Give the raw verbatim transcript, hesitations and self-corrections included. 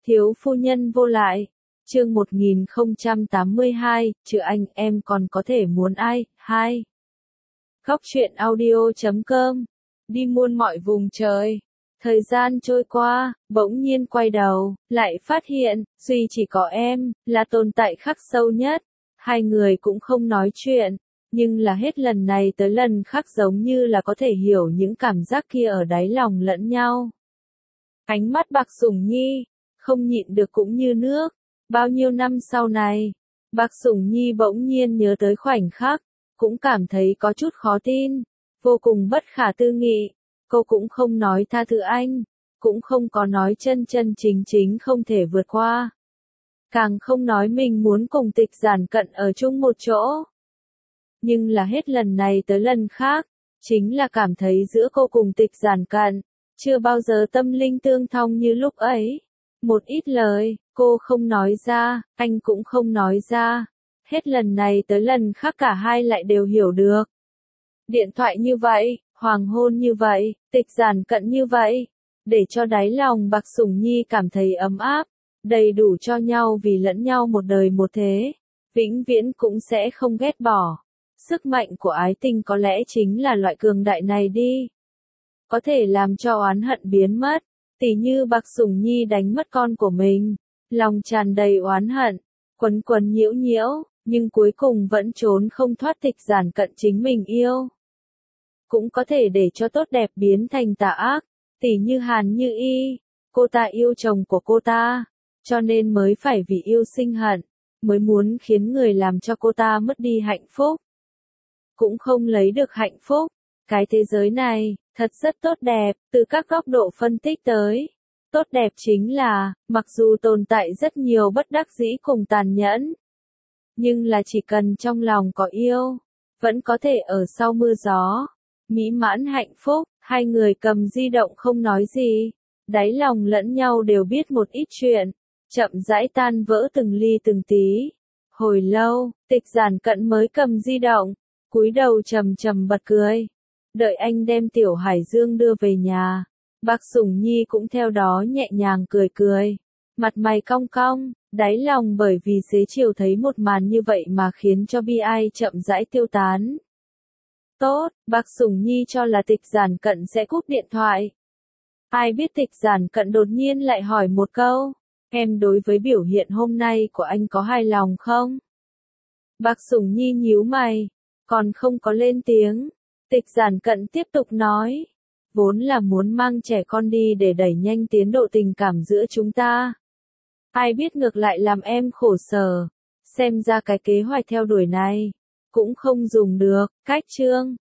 Thiếu phu nhân vô lại. Chương một nghìn không trăm tám mươi hai, chữ anh em còn có thể muốn ai? Hai. Góc truyện audio chấm com. Đi muôn mọi vùng trời. Thời gian trôi qua, bỗng nhiên quay đầu, lại phát hiện, duy chỉ có em, là tồn tại khắc sâu nhất. Hai người cũng không nói chuyện, nhưng là hết lần này tới lần khác giống như là có thể hiểu những cảm giác kia ở đáy lòng lẫn nhau. Ánh mắt Bạc Sủng Nhi, không nhịn được cũng như nước. Bao nhiêu năm sau này, Bạc Sủng Nhi bỗng nhiên nhớ tới khoảnh khắc, cũng cảm thấy có chút khó tin, vô cùng bất khả tư nghị. Cô cũng không nói tha thứ anh, cũng không có nói chân chân chính chính không thể vượt qua. Càng không nói mình muốn cùng Tịch Giản Cận ở chung một chỗ. Nhưng là hết lần này tới lần khác, chính là cảm thấy giữa cô cùng Tịch Giản Cận, chưa bao giờ tâm linh tương thông như lúc ấy. Một ít lời, cô không nói ra, anh cũng không nói ra. Hết lần này tới lần khác cả hai lại đều hiểu được. Điện thoại như vậy, hoàng hôn như vậy, Tịch Giản Cận như vậy, để cho đáy lòng Bạc Sủng Nhi cảm thấy ấm áp, đầy đủ cho nhau vì lẫn nhau một đời một thế, vĩnh viễn cũng sẽ không ghét bỏ. Sức mạnh của ái tình có lẽ chính là loại cường đại này đi. Có thể làm cho oán hận biến mất, tỉ như Bạc Sủng Nhi đánh mất con của mình, lòng tràn đầy oán hận, quấn quấn nhiễu nhiễu, nhưng cuối cùng vẫn trốn không thoát Tịch Giản Cận chính mình yêu. Cũng có thể để cho tốt đẹp biến thành tà ác, tỉ như Hàn Như Y, cô ta yêu chồng của cô ta, cho nên mới phải vì yêu sinh hận, mới muốn khiến người làm cho cô ta mất đi hạnh phúc. Cũng không lấy được hạnh phúc. Cái thế giới này, thật rất tốt đẹp, từ các góc độ phân tích tới. Tốt đẹp chính là, mặc dù tồn tại rất nhiều bất đắc dĩ cùng tàn nhẫn, nhưng là chỉ cần trong lòng có yêu, vẫn có thể ở sau mưa gió, mỹ mãn hạnh phúc. Hai người cầm di động không nói gì, đáy lòng lẫn nhau đều biết một ít chuyện, chậm rãi tan vỡ từng ly từng tí. Hồi lâu, Tịch Giản Cận mới cầm di động, cúi đầu trầm trầm bật cười. Đợi anh đem Tiểu Hải Dương đưa về nhà, Bạc Sủng Nhi cũng theo đó nhẹ nhàng cười cười, mặt mày cong cong, đáy lòng bởi vì xế chiều thấy một màn như vậy mà khiến cho bi ai chậm rãi tiêu tán. Tốt, Bạc Sủng Nhi cho là Tịch Giản Cận sẽ cúp điện thoại. Ai biết Tịch Giản Cận đột nhiên lại hỏi một câu, em đối với biểu hiện hôm nay của anh có hài lòng không? Bạc Sủng Nhi nhíu mày, còn không có lên tiếng. Tịch Giản Cận tiếp tục nói, vốn là muốn mang trẻ con đi để đẩy nhanh tiến độ tình cảm giữa chúng ta. Ai biết ngược lại làm em khổ sở, xem ra cái kế hoạch theo đuổi này cũng không dùng được. Cách chương